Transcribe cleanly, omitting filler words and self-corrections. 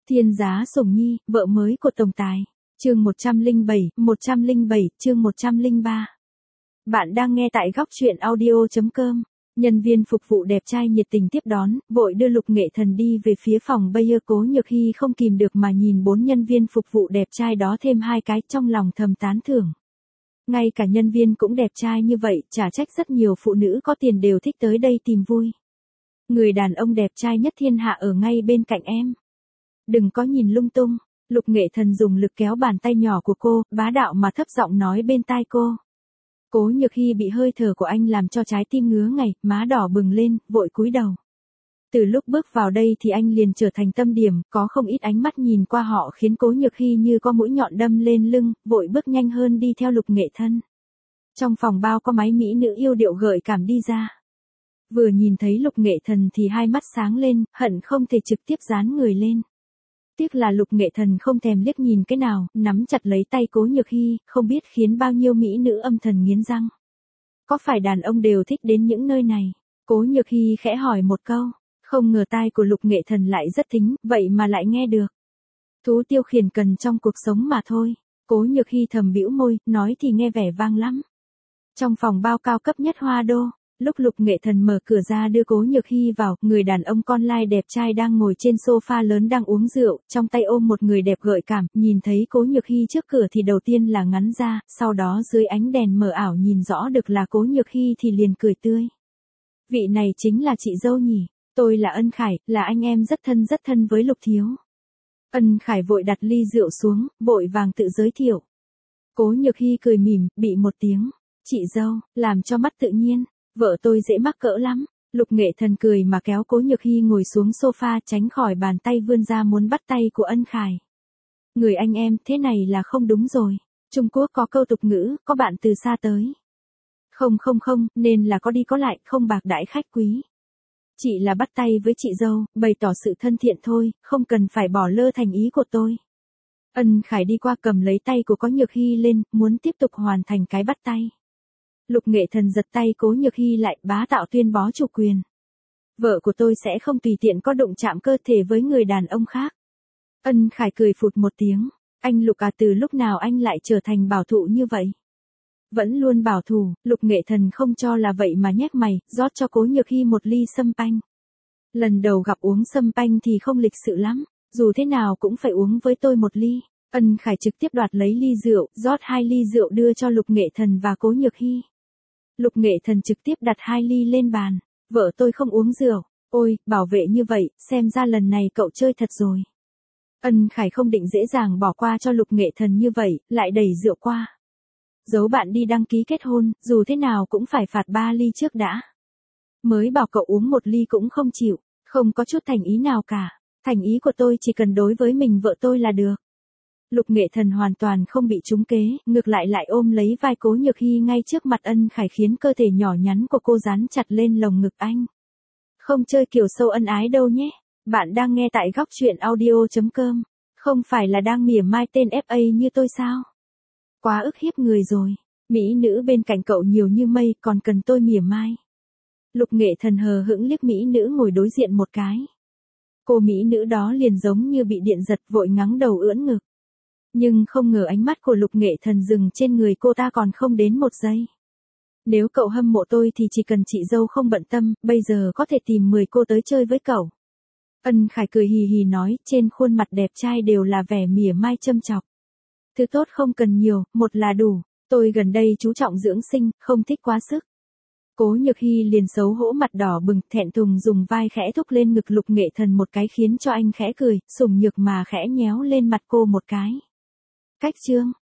Thiên giá sủng nhi, vợ mới của tổng tài. Chương 107, chương 103. Bạn đang nghe tại góc truyện audio.com. Nhân viên phục vụ đẹp trai nhiệt tình tiếp đón, vội đưa Lục Nghệ Thần đi về phía phòng Bayer. Cố Nhược Hy không kìm được mà nhìn 4 nhân viên phục vụ đẹp trai đó thêm 2 cái, trong lòng thầm tán thưởng. Ngay cả nhân viên cũng đẹp trai như vậy, chả trách rất nhiều phụ nữ có tiền đều thích tới đây tìm vui. Người đàn ông đẹp trai nhất thiên hạ ở ngay bên cạnh em. Đừng có nhìn lung tung. Lục Nghệ Thần dùng lực kéo bàn tay nhỏ của cô, bá đạo mà thấp giọng nói bên tai cô. Cố Nhược Hy bị hơi thở của anh làm cho trái tim ngứa ngảy, má đỏ bừng lên, vội cúi đầu. Từ lúc bước vào đây thì anh liền trở thành tâm điểm, có không ít ánh mắt nhìn qua họ khiến Cố Nhược Hy như có mũi nhọn đâm lên lưng, vội bước nhanh hơn đi theo Lục Nghệ Thần. Trong phòng bao có mấy mỹ nữ yêu điệu gợi cảm đi ra. Vừa nhìn thấy Lục Nghệ Thần thì hai mắt sáng lên, hận không thể trực tiếp dán người lên. Tiếc là Lục Nghệ Thần không thèm liếc nhìn cái nào, nắm chặt lấy tay Cố Nhược Hy, không biết khiến bao nhiêu mỹ nữ âm thầm nghiến răng. Có phải đàn ông đều thích đến những nơi này? Cố Nhược Hy khẽ hỏi một câu, không ngờ tai của Lục Nghệ Thần lại rất thính, vậy mà lại nghe được. Thú tiêu khiển cần trong cuộc sống mà thôi. Cố Nhược Hy thầm bĩu môi, nói thì nghe vẻ vang lắm. Trong phòng bao cao cấp nhất Hoa Đô. Lúc Lục Nghệ Thần mở cửa ra đưa Cố Nhược Hy vào, người đàn ông con lai đẹp trai đang ngồi trên sofa lớn đang uống rượu, trong tay ôm một người đẹp gợi cảm, nhìn thấy Cố Nhược Hy trước cửa thì đầu tiên là ngắn ra, sau đó dưới ánh đèn mờ ảo nhìn rõ được là Cố Nhược Hy thì liền cười tươi. Vị này chính là chị dâu nhỉ, tôi là Ân Khải, là anh em rất thân với Lục thiếu. Ân Khải vội đặt ly rượu xuống, vội vàng tự giới thiệu. Cố Nhược Hy cười mỉm, bị một tiếng, chị dâu, làm cho mắt tự nhiên. Vợ tôi dễ mắc cỡ lắm. Lục Nghệ Thần cười mà kéo Cố Nhược Hy ngồi xuống sofa, tránh khỏi bàn tay vươn ra muốn bắt tay của Ân Khải. Người anh em, thế này là không đúng rồi. Trung Quốc có câu tục ngữ, có bạn từ xa tới. Không, nên là có đi có lại, không bạc đãi khách quý. Chị là bắt tay với chị dâu, bày tỏ sự thân thiện thôi, không cần phải bỏ lơ thành ý của tôi. Ân Khải đi qua cầm lấy tay của Cố Nhược Hy lên, muốn tiếp tục hoàn thành cái bắt tay. Lục Nghệ Thần giật tay Cố Nhược Hy lại, bá đạo tuyên bố chủ quyền. Vợ của tôi sẽ không tùy tiện có đụng chạm cơ thể với người đàn ông khác. Ân Khải cười phụt một tiếng. Anh Lục à, từ lúc nào anh lại trở thành bảo thủ như vậy? Vẫn luôn bảo thủ. Lục Nghệ Thần không cho là vậy mà nhếch mày, rót cho Cố Nhược Hy một ly sâm panh. Lần đầu gặp uống sâm panh thì không lịch sự lắm, dù thế nào cũng phải uống với tôi một ly. Ân Khải trực tiếp đoạt lấy ly rượu, rót 2 ly rượu đưa cho Lục Nghệ Thần và Cố Nhược Hy. Lục Nghệ Thần trực tiếp đặt 2 ly lên bàn. Vợ tôi không uống rượu. Ôi, bảo vệ như vậy, xem ra lần này cậu chơi thật rồi. Ân Khải không định dễ dàng bỏ qua cho Lục Nghệ Thần như vậy, lại đẩy rượu qua. Giấu bạn đi đăng ký kết hôn, dù thế nào cũng phải phạt 3 ly trước đã. Mới bảo cậu uống 1 ly cũng không chịu, không có chút thành ý nào cả. Thành ý của tôi chỉ cần đối với mình vợ tôi là được. Lục Nghệ Thần hoàn toàn không bị trúng kế, ngược lại ôm lấy vai Cố Nhược Hy ngay trước mặt Ân Khải khiến cơ thể nhỏ nhắn của cô dán chặt lên lồng ngực anh. Không chơi kiểu sâu ân ái đâu nhé. Bạn đang nghe tại góc truyện audio.com. Không phải là đang mỉa mai tên FA như tôi sao? Quá ức hiếp người rồi. Mỹ nữ bên cạnh cậu nhiều như mây, còn cần tôi mỉa mai. Lục Nghệ Thần hờ hững liếc mỹ nữ ngồi đối diện một cái. Cô mỹ nữ đó liền giống như bị điện giật, vội ngắng đầu ưỡn ngực. Nhưng không ngờ ánh mắt của Lục Nghệ Thần dừng trên người cô ta còn không đến 1 giây. Nếu cậu hâm mộ tôi thì chỉ cần chị dâu không bận tâm, bây giờ có thể tìm 10 cô tới chơi với cậu. Ân Khải cười hì hì nói, trên khuôn mặt đẹp trai đều là vẻ mỉa mai châm chọc. Thứ tốt không cần nhiều, 1 là đủ. Tôi gần đây chú trọng dưỡng sinh, không thích quá sức. Cố Nhược Hy liền xấu hổ mặt đỏ bừng, thẹn thùng dùng vai khẽ thúc lên ngực Lục Nghệ Thần một cái khiến cho anh khẽ cười, sủng nhược mà khẽ nhéo lên mặt cô một cái. Cách chương,